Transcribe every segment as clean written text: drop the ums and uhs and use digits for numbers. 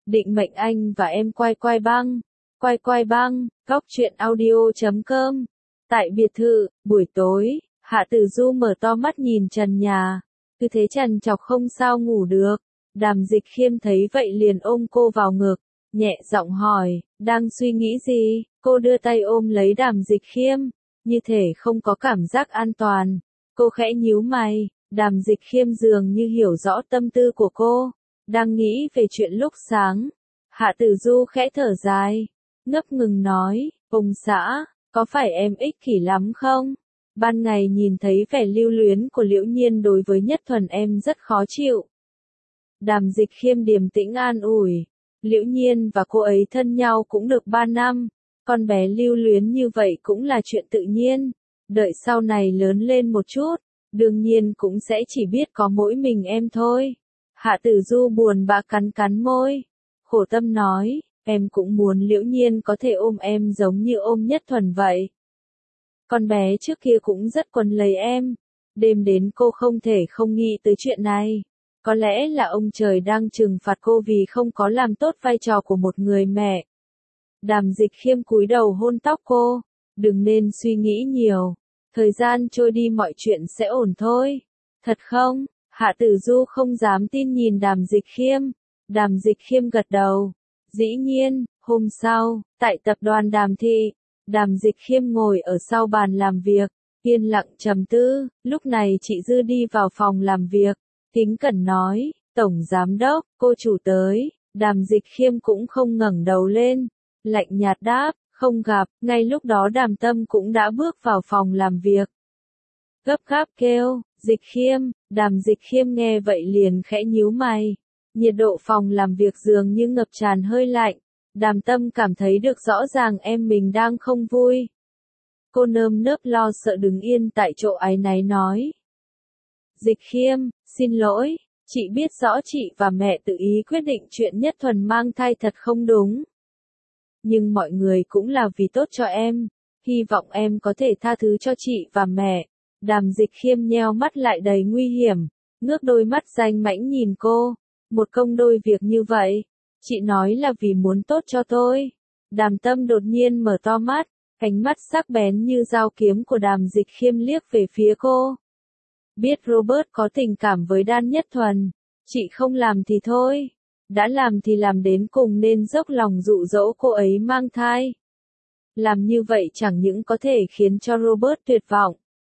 Định mệnh anh và em quay quay băng. Quay quay băng, góc truyện audio.com. Tại biệt thự, buổi tối, Hạ Tử Du mở to mắt nhìn trần nhà. Cứ thế trần trọc không sao ngủ được. Đàm Dịch Khiêm thấy vậy liền ôm cô vào ngực, nhẹ giọng hỏi, đang suy nghĩ gì? Cô đưa tay ôm lấy Đàm Dịch Khiêm, như thể không có cảm giác an toàn. Cô khẽ nhíu mày, Đàm Dịch Khiêm dường như hiểu rõ tâm tư của cô, đang nghĩ về chuyện lúc sáng. Hạ Tử Du khẽ thở dài, ngập ngừng nói, ông xã, có phải em ích kỷ lắm không? Ban ngày nhìn thấy vẻ lưu luyến của Liễu Nhiên đối với Nhất Thuần em rất khó chịu. Đàm Dịch Khiêm điềm tĩnh an ủi, Liễu Nhiên và cô ấy thân nhau cũng được 3 năm, con bé lưu luyến như vậy cũng là chuyện tự nhiên, đợi sau này lớn lên một chút, đương nhiên cũng sẽ chỉ biết có mỗi mình em thôi. Hạ Tử Du buồn bã cắn cắn môi, khổ tâm nói, em cũng muốn Liễu Nhiên có thể ôm em giống như ôm Nhất Thuần vậy. Con bé trước kia cũng rất quấn lấy em, đêm đến cô không thể không nghĩ tới chuyện này. Có lẽ là ông trời đang trừng phạt cô vì không có làm tốt vai trò của một người mẹ. Đàm Dịch Khiêm cúi đầu hôn tóc cô, đừng nên suy nghĩ nhiều, thời gian trôi đi mọi chuyện sẽ ổn thôi. Thật không? Hạ Tử Du không dám tin nhìn Đàm Dịch Khiêm. Đàm Dịch Khiêm gật đầu. Dĩ nhiên, hôm sau, tại tập đoàn Đàm Thị, Đàm Dịch Khiêm ngồi ở sau bàn làm việc, yên lặng trầm tư. Lúc này chị Dư đi vào phòng làm việc, kính cẩn nói, Tổng Giám Đốc, cô chủ tới. Đàm Dịch Khiêm cũng không ngẩng đầu lên, lạnh nhạt đáp, không gặp. Ngay lúc đó Đàm Tâm cũng đã bước vào phòng làm việc, gấp gáp kêu, Dịch Khiêm. Đàm Dịch Khiêm nghe vậy liền khẽ nhíu mày. Nhiệt độ phòng làm việc dường như ngập tràn hơi lạnh. Đàm Tâm cảm thấy được rõ ràng em mình đang không vui. Cô nơm nớp lo sợ đứng yên tại chỗ áy náy nói. Dịch Khiêm, xin lỗi, chị biết rõ chị và mẹ tự ý quyết định chuyện Nhất Thuần mang thai thật không đúng. Nhưng mọi người cũng là vì tốt cho em, hy vọng em có thể tha thứ cho chị và mẹ. Đàm Dịch Khiêm nheo mắt lại đầy nguy hiểm, ngước đôi mắt danh mãnh nhìn cô. Một công đôi việc như vậy, chị nói là vì muốn tốt cho tôi. Đàm Tâm đột nhiên mở to mắt, ánh mắt sắc bén như dao kiếm của Đàm Dịch Khiêm liếc về phía cô. Biết Robert có tình cảm với Đan Nhất Thuần, chị không làm thì thôi, đã làm thì làm đến cùng nên dốc lòng dụ dỗ cô ấy mang thai. Làm như vậy chẳng những có thể khiến cho Robert tuyệt vọng,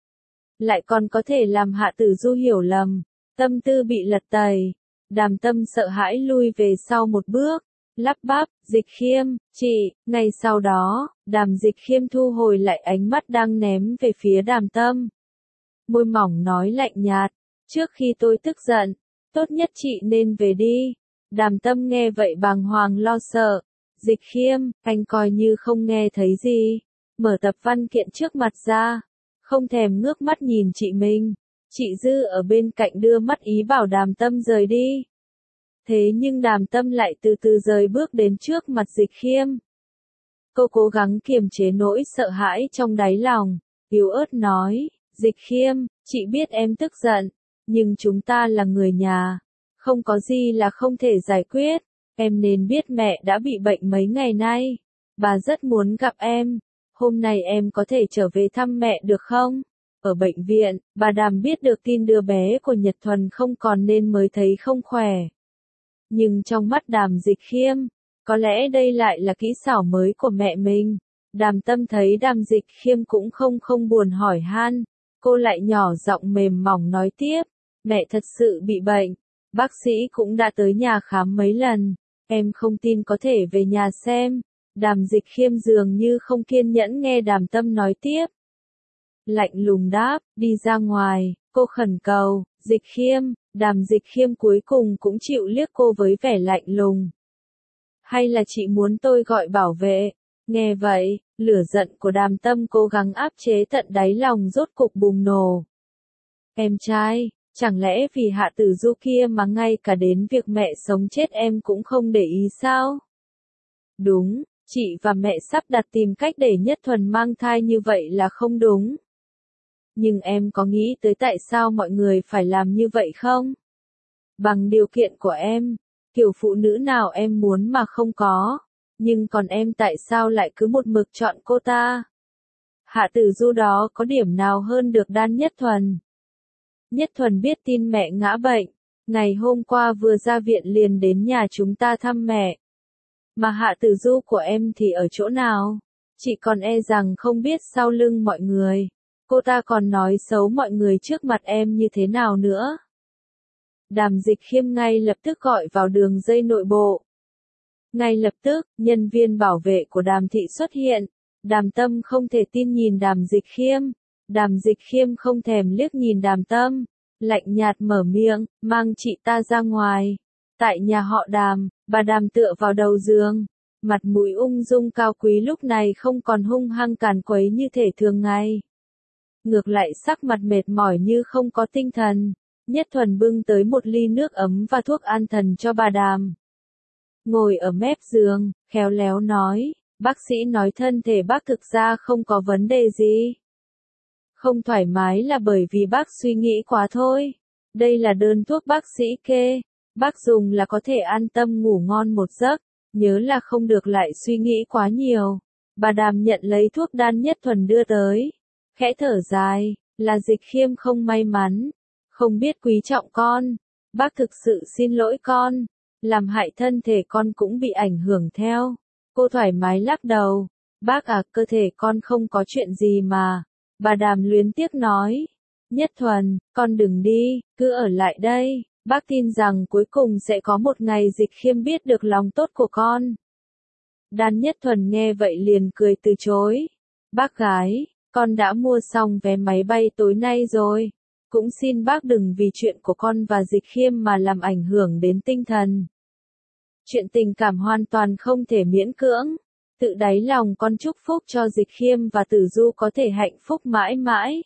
lại còn có thể làm Hạ Tử Du hiểu lầm, tâm tư bị lật tẩy. Đàm Tâm sợ hãi lui về sau một bước, lắp bắp, Dịch Khiêm, chị. Ngay sau đó, Đàm Dịch Khiêm thu hồi lại ánh mắt đang ném về phía Đàm Tâm. Môi mỏng nói lạnh nhạt, trước khi tôi tức giận, tốt nhất chị nên về đi. Đàm Tâm nghe vậy bàng hoàng lo sợ. Dịch Khiêm, anh coi như không nghe thấy gì, mở tập văn kiện trước mặt ra, không thèm ngước mắt nhìn chị mình. Chị Dư ở bên cạnh đưa mắt ý bảo Đàm Tâm rời đi. Thế nhưng Đàm Tâm lại từ từ rời bước đến trước mặt Dịch Khiêm. Cô cố gắng kiềm chế nỗi sợ hãi trong đáy lòng, yếu ớt nói, Dịch Khiêm, chị biết em tức giận, nhưng chúng ta là người nhà, không có gì là không thể giải quyết. Em nên biết mẹ đã bị bệnh mấy ngày nay, bà rất muốn gặp em. Hôm nay em có thể trở về thăm mẹ được không? Ở bệnh viện, bà Đàm biết được tin đứa bé của Nhật Thuần không còn nên mới thấy không khỏe. Nhưng trong mắt Đàm Dịch Khiêm, có lẽ đây lại là kỹ xảo mới của mẹ mình. Đàm Tâm thấy Đàm Dịch Khiêm cũng không buồn hỏi han, cô lại nhỏ giọng mềm mỏng nói tiếp, mẹ thật sự bị bệnh, bác sĩ cũng đã tới nhà khám mấy lần, em không tin có thể về nhà xem. Đàm Dịch Khiêm dường như không kiên nhẫn nghe Đàm Tâm nói tiếp. Lạnh lùng đáp, đi ra ngoài, cô khẩn cầu, Dịch Khiêm. Đàm Dịch Khiêm cuối cùng cũng chịu liếc cô với vẻ lạnh lùng. Hay là chị muốn tôi gọi bảo vệ? Nghe vậy, lửa giận của Đàm Tâm cố gắng áp chế tận đáy lòng rốt cục bùng nổ. Em trai, chẳng lẽ vì Hạ Tử Du kia mà ngay cả đến việc mẹ sống chết em cũng không để ý sao? Đúng, chị và mẹ sắp đặt tìm cách để Nhất Thuần mang thai như vậy là không đúng. Nhưng em có nghĩ tới tại sao mọi người phải làm như vậy không? Bằng điều kiện của em, Kiểu phụ nữ nào em muốn mà không có, nhưng còn em tại sao lại cứ một mực chọn cô ta? Hạ Tử Du đó có điểm nào hơn được Đan Nhất Thuần? Nhất Thuần biết tin mẹ ngã bệnh, ngày hôm qua vừa ra viện liền đến nhà chúng ta thăm mẹ. Mà Hạ Tử Du của em thì ở chỗ nào? Chị còn e rằng không biết sau lưng mọi người. Cô ta còn nói xấu mọi người trước mặt em như thế nào nữa. Đàm Dịch Khiêm ngay lập tức gọi vào đường dây nội bộ. Ngay lập tức, nhân viên bảo vệ của Đàm thị xuất hiện. Đàm Tâm không thể tin nhìn Đàm Dịch Khiêm. Đàm Dịch Khiêm không thèm liếc nhìn Đàm Tâm, lạnh nhạt mở miệng, mang chị ta ra ngoài. Tại nhà họ Đàm, bà Đàm tựa vào đầu giường, mặt mũi ung dung cao quý lúc này không còn hung hăng càn quấy như thể thường ngày. Ngược lại sắc mặt mệt mỏi như không có tinh thần. Nhất Thuần bưng tới một ly nước ấm và thuốc an thần cho bà Đàm. Ngồi ở mép giường, khéo léo nói, bác sĩ nói thân thể bác thực ra không có vấn đề gì. Không thoải mái là bởi vì bác suy nghĩ quá thôi. Đây là đơn thuốc bác sĩ kê. Bác dùng là có thể an tâm ngủ ngon một giấc. Nhớ là không được lại suy nghĩ quá nhiều. Bà Đàm nhận lấy thuốc Đan Nhất Thuần đưa tới. Khẽ thở dài, là Dịch Khiêm không may mắn. Không biết quý trọng con. Bác thực sự xin lỗi con. Làm hại thân thể con cũng bị ảnh hưởng theo. Cô thoải mái lắc đầu. Bác à, cơ thể con không có chuyện gì mà. Bà Đàm luyến tiếc nói. Nhất Thuần, con đừng đi, cứ ở lại đây. Bác tin rằng cuối cùng sẽ có một ngày Dịch Khiêm biết được lòng tốt của con. Đan Nhất Thuần nghe vậy liền cười từ chối. Bác gái, con đã mua xong vé máy bay tối nay rồi. Cũng xin bác đừng vì chuyện của con và Dịch Khiêm mà làm ảnh hưởng đến tinh thần. Chuyện tình cảm hoàn toàn không thể miễn cưỡng. Tự đáy lòng con chúc phúc cho Dịch Khiêm và Tử Du có thể hạnh phúc mãi mãi.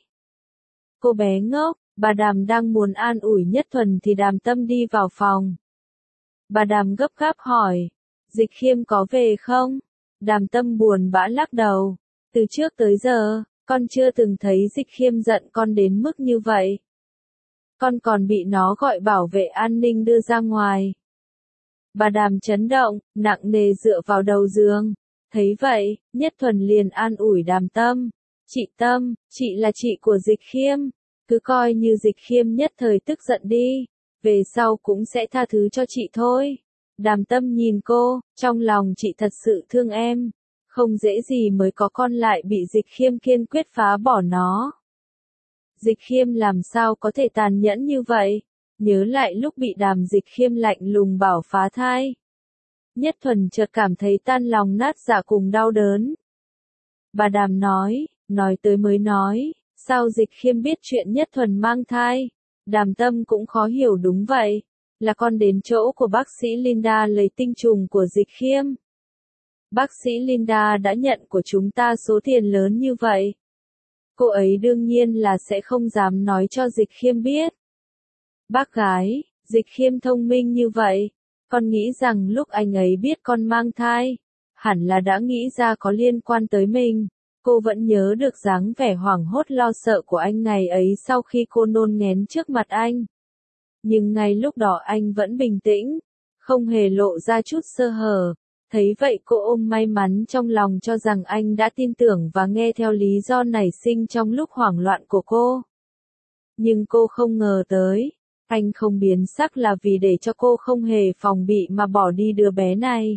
Cô bé ngốc, bà Đàm đang muốn an ủi Nhất Thuần thì Đàm Tâm đi vào phòng. Bà Đàm gấp gáp hỏi, Dịch Khiêm có về không? Đàm Tâm buồn bã lắc đầu. Từ trước tới giờ, con chưa từng thấy Dịch Khiêm giận con đến mức như vậy. Con còn bị nó gọi bảo vệ an ninh đưa ra ngoài. Bà Đàm chấn động, nặng nề dựa vào đầu giường. Thấy vậy, Nhất Thuần liền an ủi Đàm Tâm. Chị Tâm, chị là chị của Dịch Khiêm. Cứ coi như Dịch Khiêm nhất thời tức giận đi. Về sau cũng sẽ tha thứ cho chị thôi. Đàm Tâm nhìn cô, trong lòng chị thật sự thương em. Không dễ gì mới có con lại bị Dịch Khiêm kiên quyết phá bỏ nó. Dịch Khiêm làm sao có thể tàn nhẫn như vậy? Nhớ lại lúc bị Đàm Dịch Khiêm lạnh lùng bảo phá thai. Nhất Thuần chợt cảm thấy tan lòng nát dạ cùng đau đớn. Bà Đàm nói tới mới nói, sao Dịch Khiêm biết chuyện Nhất Thuần mang thai? Đàm Tâm cũng khó hiểu đúng vậy. Là con đến chỗ của bác sĩ Linda lấy tinh trùng của Dịch Khiêm. Bác sĩ Linda đã nhận của chúng ta số tiền lớn như vậy. Cô ấy đương nhiên là sẽ không dám nói cho Dịch Khiêm biết. Bác gái, Dịch Khiêm thông minh như vậy. Con nghĩ rằng lúc anh ấy biết con mang thai, hẳn là đã nghĩ ra có liên quan tới mình. Cô vẫn nhớ được dáng vẻ hoảng hốt lo sợ của anh ngày ấy sau khi cô nôn nghén trước mặt anh. Nhưng ngay lúc đó anh vẫn bình tĩnh, không hề lộ ra chút sơ hở. Thấy vậy cô ôm may mắn trong lòng cho rằng anh đã tin tưởng và nghe theo lý do nảy sinh trong lúc hoảng loạn của cô. Nhưng cô không ngờ tới, anh không biến sắc là vì để cho cô không hề phòng bị mà bỏ đi đứa bé này.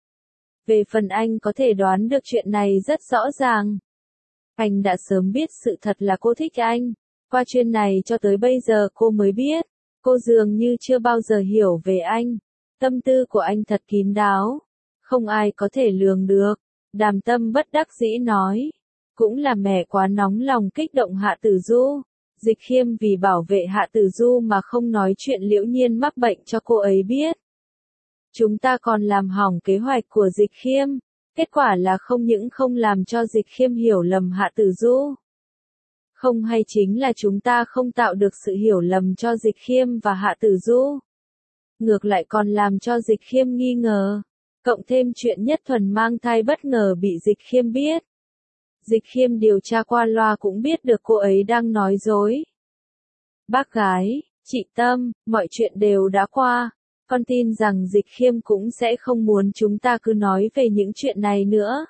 Về phần anh có thể đoán được chuyện này rất rõ ràng. Anh đã sớm biết sự thật là cô thích anh. Qua chuyện này cho tới bây giờ cô mới biết, cô dường như chưa bao giờ hiểu về anh. Tâm tư của anh thật kín đáo, không ai có thể lường được. Đàm Tâm bất đắc dĩ nói, cũng là mẹ quá nóng lòng kích động Hạ Tử Du. Dịch Khiêm vì bảo vệ Hạ Tử Du mà không nói chuyện Liễu Nhiên mắc bệnh cho cô ấy biết. Chúng ta còn làm hỏng kế hoạch của Dịch Khiêm. Kết quả là không những không làm cho Dịch Khiêm hiểu lầm Hạ Tử Du. Không hay chính là chúng ta không tạo được sự hiểu lầm cho Dịch Khiêm và Hạ Tử Du. Ngược lại còn làm cho Dịch Khiêm nghi ngờ. Cộng thêm chuyện Nhất Thuần mang thai bất ngờ bị Dịch Khiêm biết. Dịch Khiêm điều tra qua loa cũng biết được cô ấy đang nói dối. Bác gái, chị Tâm, mọi chuyện đều đã qua. Con tin rằng Dịch Khiêm cũng sẽ không muốn chúng ta cứ nói về những chuyện này nữa.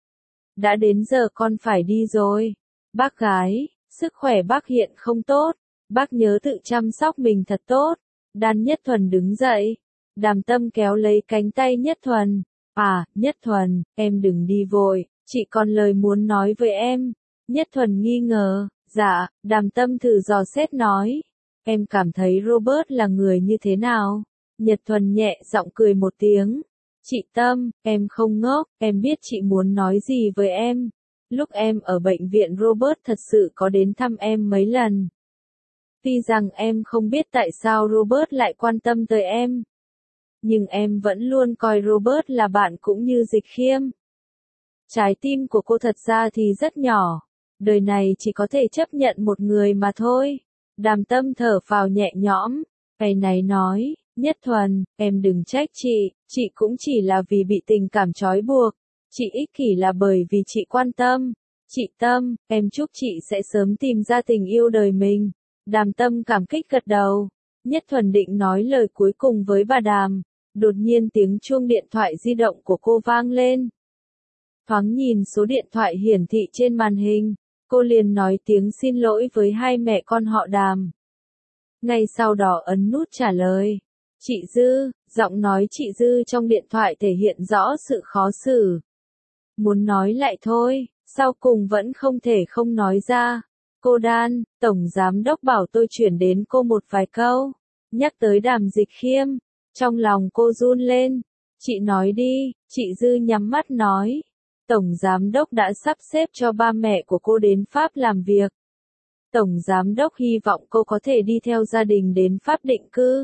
Đã đến giờ con phải đi rồi. Bác gái, sức khỏe bác hiện không tốt. Bác nhớ tự chăm sóc mình thật tốt. Đan Nhất Thuần đứng dậy. Đàm Tâm kéo lấy cánh tay Nhất Thuần. À, Nhất Thuần, em đừng đi vội, chị còn lời muốn nói với em. Nhất Thuần nghi ngờ. Dạ, Đàm Tâm thử dò xét nói. Em cảm thấy Robert là người như thế nào? Nhật Thuần nhẹ giọng cười một tiếng. Chị Tâm, em không ngốc, em biết chị muốn nói gì với em. Lúc em ở bệnh viện Robert thật sự có đến thăm em mấy lần. Tuy rằng em không biết tại sao Robert lại quan tâm tới em. Nhưng em vẫn luôn coi Robert là bạn cũng như Dịch Khiêm. Trái tim của cô thật ra thì rất nhỏ. Đời này chỉ có thể chấp nhận một người mà thôi. Đàm Tâm thở phào nhẹ nhõm. Cái này nói, Nhất Thuần, em đừng trách chị cũng chỉ là vì bị tình cảm trói buộc. Chị ích kỷ là bởi vì chị quan tâm. Chị Tâm, em chúc chị sẽ sớm tìm ra tình yêu đời mình. Đàm Tâm cảm kích gật đầu. Nhất Thuần định nói lời cuối cùng với bà Đàm. Đột nhiên tiếng chuông điện thoại di động của cô vang lên. Thoáng nhìn số điện thoại hiển thị trên màn hình, cô liền nói tiếng xin lỗi với hai mẹ con họ Đàm. Ngay sau đó ấn nút trả lời. Chị Dư, giọng nói chị Dư trong điện thoại thể hiện rõ sự khó xử. Muốn nói lại thôi, sau cùng vẫn không thể không nói ra. Cô Đan, Tổng Giám Đốc bảo tôi chuyển đến cô một vài câu. Nhắc tới Đàm Dịch Khiêm, trong lòng cô run lên. Chị nói đi, chị Dư nhắm mắt nói. Tổng Giám Đốc đã sắp xếp cho ba mẹ của cô đến Pháp làm việc. Tổng Giám Đốc hy vọng cô có thể đi theo gia đình đến Pháp định cư.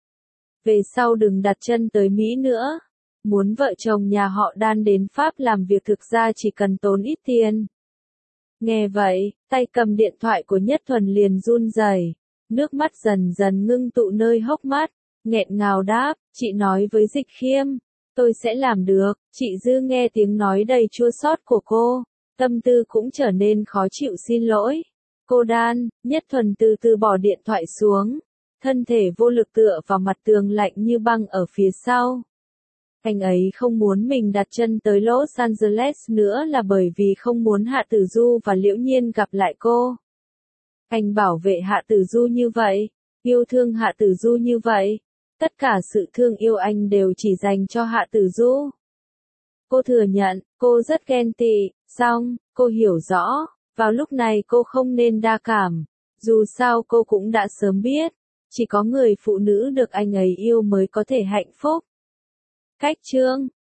Về sau đừng đặt chân tới Mỹ nữa. Muốn vợ chồng nhà họ Đan đến Pháp làm việc thực ra chỉ cần tốn ít tiền. Nghe vậy, tay cầm điện thoại của Nhất Thuần liền run rẩy, nước mắt dần dần ngưng tụ nơi hốc mắt, nghẹn ngào đáp, chị nói với Dịch Khiêm, tôi sẽ làm được. Chị Dư nghe tiếng nói đầy chua xót của cô, tâm tư cũng trở nên khó chịu xin lỗi. Cô Đan, Nhất Thuần từ từ bỏ điện thoại xuống, thân thể vô lực tựa vào mặt tường lạnh như băng ở phía sau. Anh ấy không muốn mình đặt chân tới Los Angeles nữa là bởi vì không muốn Hạ Tử Du và Liễu Nhiên gặp lại cô. Anh bảo vệ Hạ Tử Du như vậy, yêu thương Hạ Tử Du như vậy. Tất cả sự thương yêu anh đều chỉ dành cho Hạ Tử Du. Cô thừa nhận, cô rất ghen tị, song, cô hiểu rõ, vào lúc này cô không nên đa cảm. Dù sao cô cũng đã sớm biết, chỉ có người phụ nữ được anh ấy yêu mới có thể hạnh phúc. Cách chương